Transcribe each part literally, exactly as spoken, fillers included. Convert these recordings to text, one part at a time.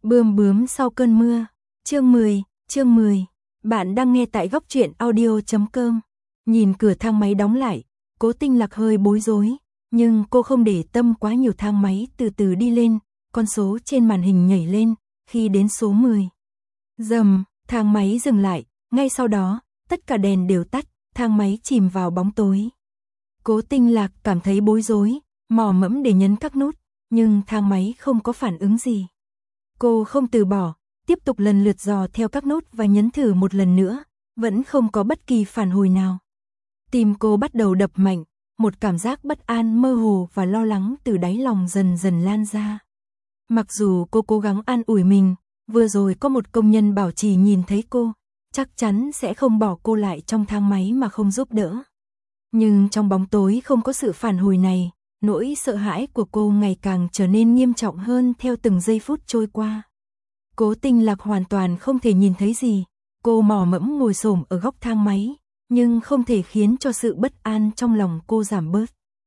Bươm bướm sau cơn mưa. Chương mười, chương mười. Bạn đang nghe tại góc truyện audio chấm com. Nhìn cửa thang máy đóng lại, Cố Tinh Lạc hơi bối rối, nhưng cô không để tâm quá nhiều, thang máy từ từ đi lên, con số trên màn hình nhảy lên, khi đến số mười. Rầm, thang máy dừng lại, ngay sau đó, tất cả đèn đều tắt, thang máy chìm vào bóng tối. Cố Tinh Lạc cảm thấy bối rối, mò mẫm để nhấn các nút, nhưng thang máy không có phản ứng gì. Cô không từ bỏ, tiếp tục lần lượt dò theo các nút và nhấn thử một lần nữa, vẫn không có bất kỳ phản hồi nào. Tim cô bắt đầu đập mạnh, một cảm giác bất an, mơ hồ và lo lắng từ đáy lòng dần dần lan ra. Mặc dù cô cố gắng an ủi mình, vừa rồi có một công nhân bảo trì nhìn thấy cô, chắc chắn sẽ không bỏ cô lại trong thang máy mà không giúp đỡ. Nhưng trong bóng tối không có sự phản hồi này, nỗi sợ hãi của cô ngày càng trở nên nghiêm trọng hơn theo từng giây phút trôi qua. Cố Tinh Lạc hoàn toàn không thể nhìn thấy gì, cô mò mẫm ngồi xổm ở góc thang máy, nhưng không thể khiến cho sự bất an trong lòng cô giảm bớt.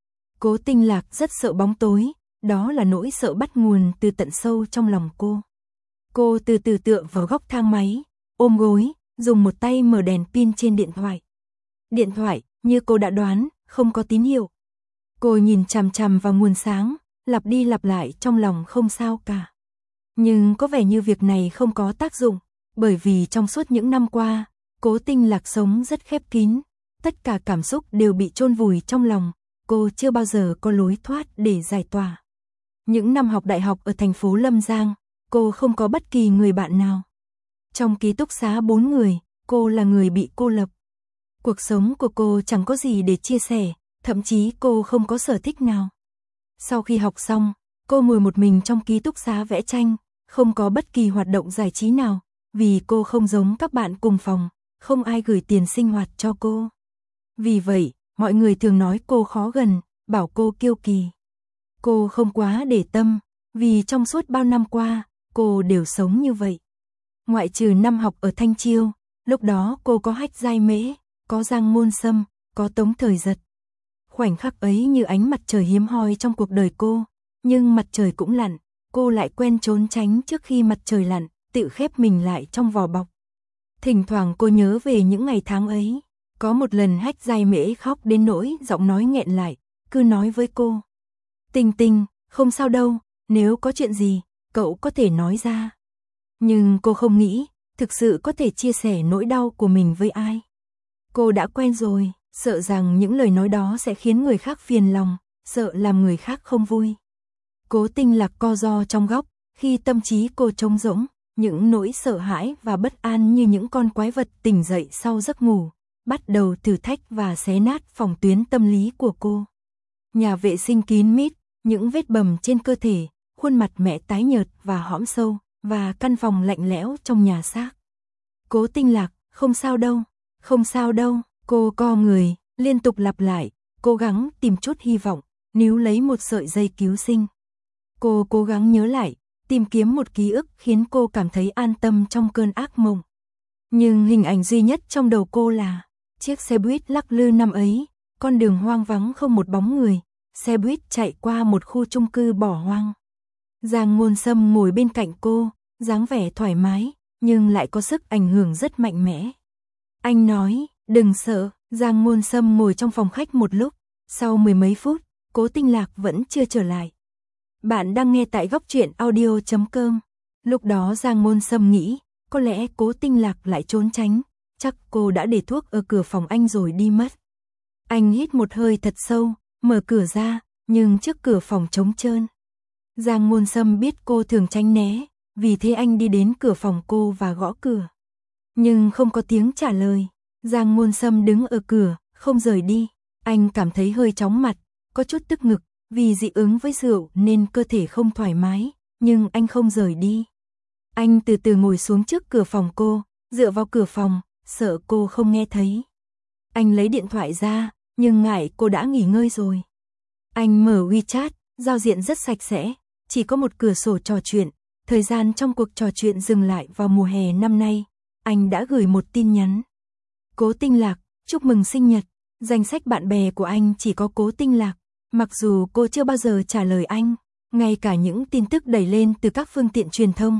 Cố Tinh Lạc rất sợ bóng tối, đó là nỗi sợ bắt nguồn từ tận sâu trong lòng cô. Cô từ từ tựa vào góc thang máy, ôm gối, dùng một tay mở đèn pin trên điện thoại. Điện thoại, như cô đã đoán, không có tín hiệu. Cô nhìn chằm chằm vào nguồn sáng, lặp đi lặp lại trong lòng không sao cả. Nhưng có vẻ như việc này không có tác dụng, bởi vì trong suốt những năm qua, Cố Tinh Lạc sống rất khép kín, tất cả cảm xúc đều bị chôn vùi trong lòng, cô chưa bao giờ có lối thoát để giải tỏa. Những năm học đại học ở thành phố Lâm Giang, cô không có bất kỳ người bạn nào. Trong ký túc xá bốn người, cô là người bị cô lập. Cuộc sống của cô chẳng có gì để chia sẻ, thậm chí cô không có sở thích nào. Sau khi học xong, cô ngồi một mình trong ký túc xá vẽ tranh, không có bất kỳ hoạt động giải trí nào, vì cô không giống các bạn cùng phòng, không ai gửi tiền sinh hoạt cho cô. Vì vậy, mọi người thường nói cô khó gần, bảo cô kiêu kỳ. Cô không quá để tâm, vì trong suốt bao năm qua, cô đều sống như vậy. Ngoại trừ năm học ở Thanh Chiêu, lúc đó cô có Hách Giai Mễ, có Giang Môn Sâm, có Tống Thời Giật. Khoảnh khắc ấy như ánh mặt trời hiếm hoi trong cuộc đời cô, nhưng mặt trời cũng lặn, cô lại quen trốn tránh trước khi mặt trời lặn, tự khép mình lại trong vỏ bọc. Thỉnh thoảng cô nhớ về những ngày tháng ấy, có một lần Hách Giai Mễ khóc đến nỗi giọng nói nghẹn lại, cứ nói với cô: "Tinh Tinh, không sao đâu, nếu có chuyện gì, cậu có thể nói ra." Nhưng cô không nghĩ, thực sự có thể chia sẻ nỗi đau của mình với ai. Cô đã quen rồi, sợ rằng những lời nói đó sẽ khiến người khác phiền lòng, sợ làm người khác không vui. Cố Tinh Lạc co ro trong góc, khi tâm trí cô trống rỗng, những nỗi sợ hãi và bất an như những con quái vật tỉnh dậy sau giấc ngủ, bắt đầu thử thách và xé nát phòng tuyến tâm lý của cô. Nhà vệ sinh kín mít, những vết bầm trên cơ thể, khuôn mặt mẹ tái nhợt và hõm sâu, và căn phòng lạnh lẽo trong nhà xác. Cố Tinh Lạc, không sao đâu, không sao đâu, cô co người, liên tục lặp lại, cố gắng tìm chút hy vọng, níu lấy một sợi dây cứu sinh. Cô cố gắng nhớ lại, tìm kiếm một ký ức khiến cô cảm thấy an tâm trong cơn ác mộng. Nhưng hình ảnh duy nhất trong đầu cô là chiếc xe buýt lắc lư năm ấy, con đường hoang vắng không một bóng người, xe buýt chạy qua một khu chung cư bỏ hoang. Giang Môn Sâm ngồi bên cạnh cô, dáng vẻ thoải mái, nhưng lại có sức ảnh hưởng rất mạnh mẽ. Anh nói, đừng sợ. Giang Môn Sâm ngồi trong phòng khách một lúc, sau mười mấy phút, Cố Tinh Lạc vẫn chưa trở lại. Bạn đang nghe tại góc truyện audio chấm com. Lúc đó Giang Môn Sâm nghĩ, có lẽ Cố Tinh Lạc lại trốn tránh, chắc cô đã để thuốc ở cửa phòng anh rồi đi mất. Anh hít một hơi thật sâu, mở cửa ra, nhưng trước cửa phòng trống trơn. Giang Môn Sâm biết cô thường tránh né, vì thế anh đi đến cửa phòng cô và gõ cửa. Nhưng không có tiếng trả lời. Giang Môn Sâm đứng ở cửa, không rời đi. Anh cảm thấy hơi chóng mặt, có chút tức ngực, vì dị ứng với rượu nên cơ thể không thoải mái, nhưng anh không rời đi. Anh từ từ ngồi xuống trước cửa phòng cô, dựa vào cửa phòng, sợ cô không nghe thấy. Anh lấy điện thoại ra, nhưng ngại cô đã nghỉ ngơi rồi. Anh mở WeChat, giao diện rất sạch sẽ, chỉ có một cửa sổ trò chuyện. Thời gian trong cuộc trò chuyện dừng lại vào mùa hè năm nay. Anh đã gửi một tin nhắn. Cố Tinh Lạc, chúc mừng sinh nhật. Danh sách bạn bè của anh chỉ có Cố Tinh Lạc. Mặc dù cô chưa bao giờ trả lời anh, ngay cả những tin tức đẩy lên từ các phương tiện truyền thông,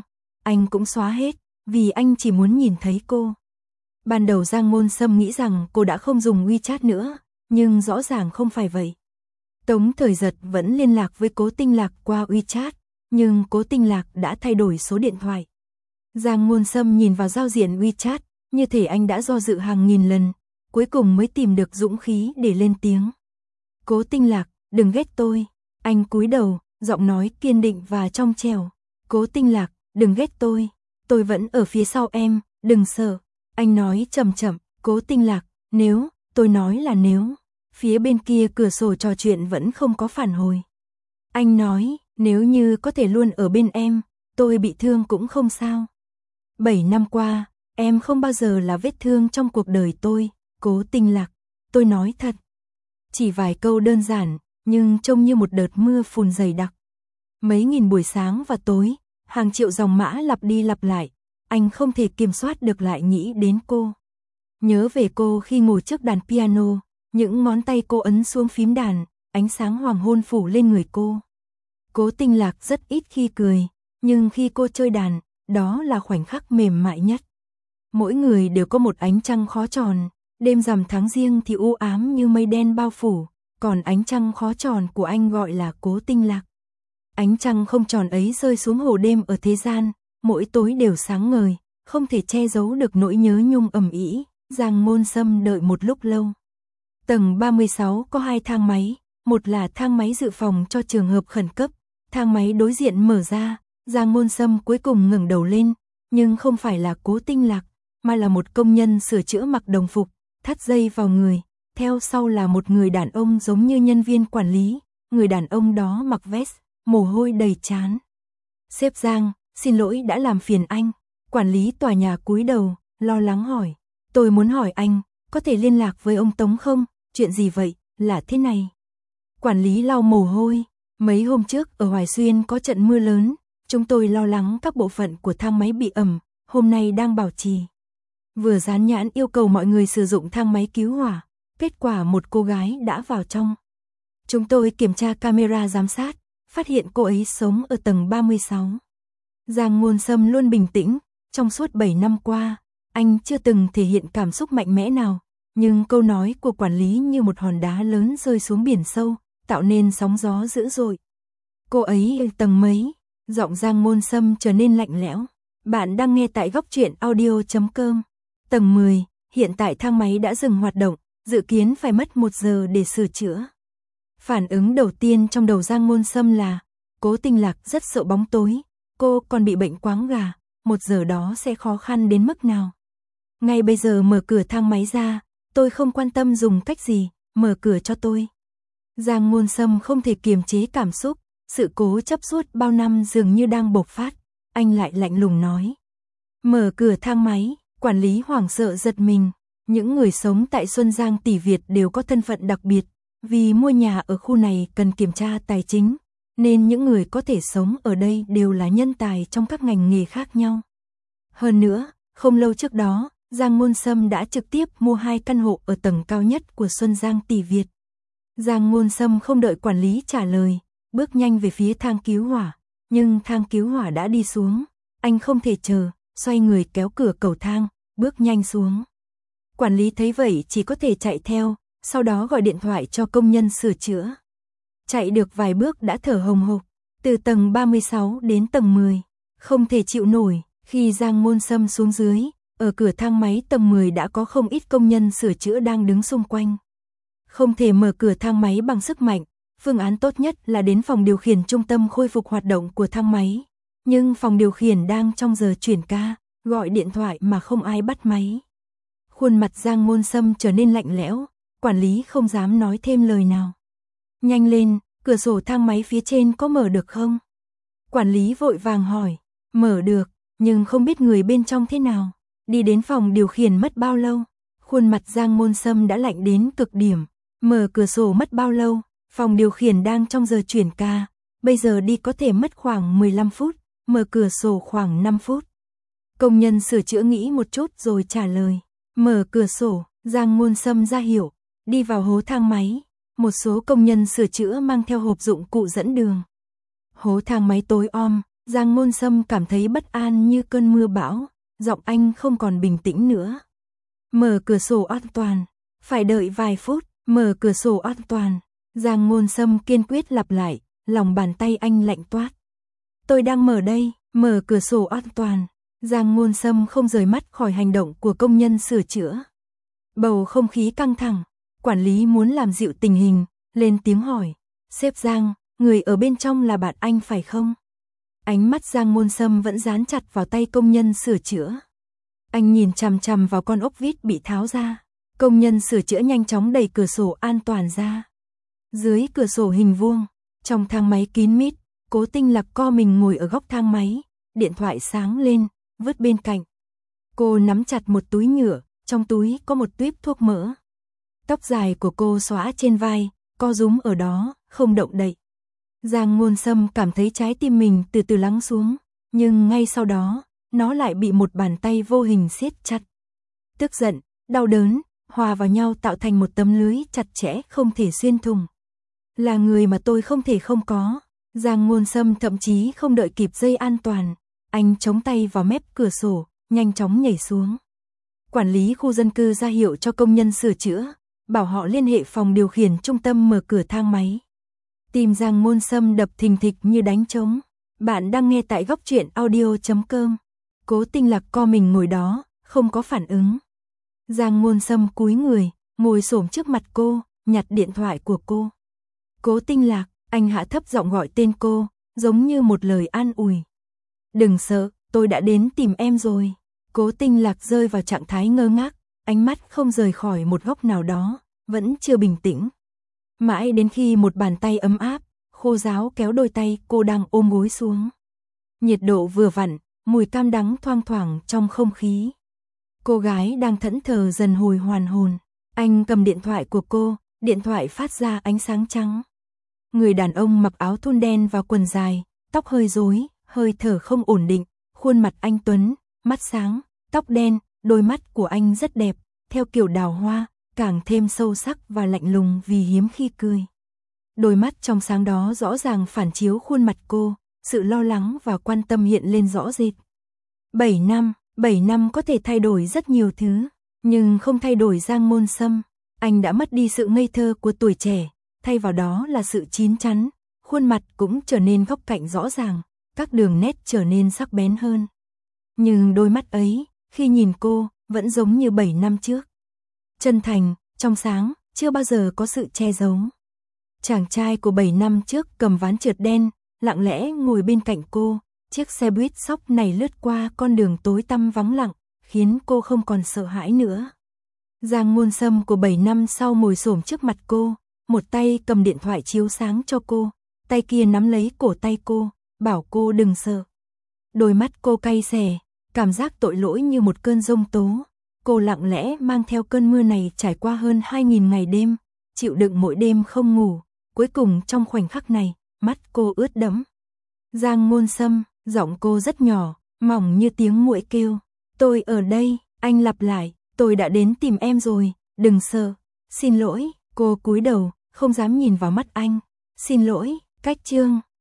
anh cũng xóa hết, vì anh chỉ muốn nhìn thấy cô. Ban đầu Giang Ngôn Sâm nghĩ rằng cô đã không dùng WeChat nữa, nhưng rõ ràng không phải vậy. Tống Thời Giật vẫn liên lạc với Cố Tinh Lạc qua WeChat, nhưng Cố Tinh Lạc đã thay đổi số điện thoại. Giang Ngôn Sâm nhìn vào giao diện WeChat, như thể anh đã do dự hàng nghìn lần, cuối cùng mới tìm được dũng khí để lên tiếng. Cố Tinh Lạc, đừng ghét tôi. Anh cúi đầu, giọng nói kiên định và trong trẻo. Cố Tinh Lạc, đừng ghét tôi. Tôi vẫn ở phía sau em, đừng sợ. Anh nói chậm chậm, Cố Tinh Lạc, nếu, tôi nói là nếu. Phía bên kia cửa sổ trò chuyện vẫn không có phản hồi. Anh nói, nếu như có thể luôn ở bên em, tôi bị thương cũng không sao. Bảy năm qua, em không bao giờ là vết thương trong cuộc đời tôi, Cố Tinh Lạc. Tôi nói thật. Chỉ vài câu đơn giản, nhưng trông như một đợt mưa phùn dày đặc. Mấy nghìn buổi sáng và tối, hàng triệu dòng mã lặp đi lặp lại, anh không thể kiểm soát được lại nghĩ đến cô. Nhớ về cô khi ngồi trước đàn piano, những ngón tay cô ấn xuống phím đàn, ánh sáng hoàng hôn phủ lên người cô. Cố Tinh Lạc rất ít khi cười, nhưng khi cô chơi đàn, đó là khoảnh khắc mềm mại nhất. Mỗi người đều có một ánh trăng khó tròn, đêm rằm tháng Giêng thì u ám như mây đen bao phủ, còn ánh trăng khó tròn của anh gọi là Cố Tinh Lạc. Ánh trăng không tròn ấy rơi xuống hồ đêm ở thế gian, mỗi tối đều sáng ngời, không thể che giấu được nỗi nhớ nhung ầm ĩ. Giang Ngôn Sâm đợi một lúc lâu. Tầng ba mươi sáu có hai thang máy, một là thang máy dự phòng cho trường hợp khẩn cấp, thang máy đối diện mở ra, Giang Ngôn Sâm cuối cùng ngẩng đầu lên, nhưng không phải là Cố Tinh Lạc, mà là một công nhân sửa chữa mặc đồng phục, thắt dây vào người, theo sau là một người đàn ông giống như nhân viên quản lý, người đàn ông đó mặc vest, mồ hôi đầy trán. Sếp Giang, xin lỗi đã làm phiền anh. Quản lý tòa nhà cúi đầu, lo lắng hỏi, tôi muốn hỏi anh, có thể liên lạc với ông Tống không? Chuyện gì vậy, là thế này. Quản lý lau mồ hôi, mấy hôm trước ở Hoài Xuyên có trận mưa lớn, chúng tôi lo lắng các bộ phận của thang máy bị ẩm, hôm nay đang bảo trì. Vừa dán nhãn yêu cầu mọi người sử dụng thang máy cứu hỏa, kết quả một cô gái đã vào trong. Chúng tôi kiểm tra camera giám sát, phát hiện cô ấy sống ở tầng ba mươi sáu. Giang Ngôn Sâm luôn bình tĩnh, trong suốt bảy năm qua, anh chưa từng thể hiện cảm xúc mạnh mẽ nào, nhưng câu nói của quản lý như một hòn đá lớn rơi xuống biển sâu, tạo nên sóng gió dữ dội. Cô ấy ở tầng mấy? Giọng Giang Ngôn Sâm trở nên lạnh lẽo. Bạn đang nghe tại góc truyện audio chấm com. Tầng mười, hiện tại thang máy đã dừng hoạt động, dự kiến phải mất một giờ để sửa chữa. Phản ứng đầu tiên trong đầu Giang Ngôn Sâm là, Cố Tinh Lạc rất sợ bóng tối, cô còn bị bệnh quáng gà, một giờ đó sẽ khó khăn đến mức nào. Ngay bây giờ mở cửa thang máy ra, tôi không quan tâm dùng cách gì, mở cửa cho tôi. Giang Ngôn Sâm không thể kiềm chế cảm xúc, sự cố chấp suốt bao năm dường như đang bộc phát, anh lại lạnh lùng nói. Mở cửa thang máy, quản lý hoảng sợ giật mình, những người sống tại Xuân Giang Tỷ Việt đều có thân phận đặc biệt, vì mua nhà ở khu này cần kiểm tra tài chính, nên những người có thể sống ở đây đều là nhân tài trong các ngành nghề khác nhau. Hơn nữa, không lâu trước đó, Giang Ngôn Sâm đã trực tiếp mua hai căn hộ ở tầng cao nhất của Xuân Giang Tỷ Việt. Giang Ngôn Sâm không đợi quản lý trả lời, bước nhanh về phía thang cứu hỏa, nhưng thang cứu hỏa đã đi xuống, anh không thể chờ, xoay người kéo cửa cầu thang, bước nhanh xuống. Quản lý thấy vậy chỉ có thể chạy theo, sau đó gọi điện thoại cho công nhân sửa chữa. Chạy được vài bước đã thở hồng hộc, từ tầng ba mươi sáu đến tầng mười, không thể chịu nổi, khi Giang Ngôn Sâm xuống dưới, ở cửa thang máy tầng mười đã có không ít công nhân sửa chữa đang đứng xung quanh. Không thể mở cửa thang máy bằng sức mạnh, phương án tốt nhất là đến phòng điều khiển trung tâm khôi phục hoạt động của thang máy. Nhưng phòng điều khiển đang trong giờ chuyển ca, gọi điện thoại mà không ai bắt máy. Khuôn mặt Giang Ngôn Sâm trở nên lạnh lẽo, quản lý không dám nói thêm lời nào. Nhanh lên, cửa sổ thang máy phía trên có mở được không? Quản lý vội vàng hỏi, mở được, nhưng không biết người bên trong thế nào. Đi đến phòng điều khiển mất bao lâu? Khuôn mặt Giang Ngôn Sâm đã lạnh đến cực điểm. Mở cửa sổ mất bao lâu? Phòng điều khiển đang trong giờ chuyển ca, bây giờ đi có thể mất khoảng mười lăm phút, mở cửa sổ khoảng năm phút. Công nhân sửa chữa nghĩ một chút rồi trả lời. Mở cửa sổ, Giang Ngôn Sâm ra hiệu, đi vào hố thang máy. Một số công nhân sửa chữa mang theo hộp dụng cụ dẫn đường. Hố thang máy tối om, Giang Ngôn Sâm cảm thấy bất an như cơn mưa bão, giọng anh không còn bình tĩnh nữa. Mở cửa sổ an toàn, phải đợi vài phút, mở cửa sổ an toàn. Giang Ngôn Sâm kiên quyết lặp lại, lòng bàn tay anh lạnh toát. Tôi đang mở đây, mở cửa sổ an toàn. Giang Ngôn Sâm không rời mắt khỏi hành động của công nhân sửa chữa. Bầu không khí căng thẳng, quản lý muốn làm dịu tình hình, lên tiếng hỏi. Sếp Giang, người ở bên trong là bạn anh phải không? Ánh mắt Giang Ngôn Sâm vẫn dán chặt vào tay công nhân sửa chữa. Anh nhìn chằm chằm vào con ốc vít bị tháo ra. Công nhân sửa chữa nhanh chóng đẩy cửa sổ an toàn ra. Dưới cửa sổ hình vuông, trong thang máy kín mít, Cố Tinh Lạc co mình ngồi ở góc thang máy, điện thoại sáng lên, vứt bên cạnh. Cô nắm chặt một túi nhựa, trong túi có một tuýp thuốc mỡ. Tóc dài của cô xõa trên vai, co rúm ở đó, không động đậy. Giang Ngôn Sâm cảm thấy trái tim mình từ từ lắng xuống, nhưng ngay sau đó, nó lại bị một bàn tay vô hình siết chặt. Tức giận, đau đớn, hòa vào nhau tạo thành một tấm lưới chặt chẽ không thể xuyên thủng. Là người mà tôi không thể không có. Giang Ngôn Sâm thậm chí không đợi kịp dây an toàn, anh chống tay vào mép cửa sổ, nhanh chóng nhảy xuống. Quản lý khu dân cư ra hiệu cho công nhân sửa chữa, bảo họ liên hệ phòng điều khiển trung tâm mở cửa thang máy. Tim Giang Ngôn Sâm đập thình thịch như đánh trống. Bạn đang nghe tại góc truyện audio chấm com. Cố Tinh Lạc co mình ngồi đó, không có phản ứng. Giang Ngôn Sâm cúi người, ngồi xổm trước mặt cô, nhặt điện thoại của cô. Cố Tinh Lạc, anh hạ thấp giọng gọi tên cô, giống như một lời an ủi. Đừng sợ, tôi đã đến tìm em rồi. Cố Tinh Lạc rơi vào trạng thái ngơ ngác, ánh mắt không rời khỏi một góc nào đó, vẫn chưa bình tĩnh. Mãi đến khi một bàn tay ấm áp, khô ráo kéo đôi tay cô đang ôm gối xuống. Nhiệt độ vừa vặn, mùi cam đắng thoang thoảng trong không khí. Cô gái đang thẫn thờ dần hồi hoàn hồn. Anh cầm điện thoại của cô, điện thoại phát ra ánh sáng trắng. Người đàn ông mặc áo thun đen và quần dài, tóc hơi rối, hơi thở không ổn định, khuôn mặt anh tuấn, mắt sáng, tóc đen, đôi mắt của anh rất đẹp, theo kiểu đào hoa, càng thêm sâu sắc và lạnh lùng vì hiếm khi cười. Đôi mắt trong sáng đó rõ ràng phản chiếu khuôn mặt cô, sự lo lắng và quan tâm hiện lên rõ rệt. Bảy năm, bảy năm có thể thay đổi rất nhiều thứ, nhưng không thay đổi Giang Ngôn Sâm. Anh đã mất đi sự ngây thơ của tuổi trẻ, thay vào đó là sự chín chắn, khuôn mặt cũng trở nên góc cạnh rõ ràng, các đường nét trở nên sắc bén hơn. Nhưng đôi mắt ấy, khi nhìn cô, vẫn giống như bảy năm trước. Chân thành, trong sáng, chưa bao giờ có sự che giấu. Chàng trai của bảy năm trước cầm ván trượt đen, lặng lẽ ngồi bên cạnh cô, chiếc xe buýt xóc này lướt qua con đường tối tăm vắng lặng, khiến cô không còn sợ hãi nữa. Giang Ngôn Sâm của bảy năm sau ngồi xổm trước mặt cô, một tay cầm điện thoại chiếu sáng cho cô, tay kia nắm lấy cổ tay cô, bảo cô đừng sợ. Đôi mắt cô cay xè, cảm giác tội lỗi như một cơn giông tố. Cô lặng lẽ mang theo cơn mưa này trải qua hơn hai nghìn ngày đêm, chịu đựng mỗi đêm không ngủ, cuối cùng trong khoảnh khắc này, mắt cô ướt đẫm. Giang Ngôn Sâm, giọng cô rất nhỏ, mỏng như tiếng muỗi kêu. Tôi ở đây, anh lặp lại, tôi đã đến tìm em rồi, đừng sợ. Xin lỗi, cô cúi đầu, không dám nhìn vào mắt anh. Xin lỗi, cách chương.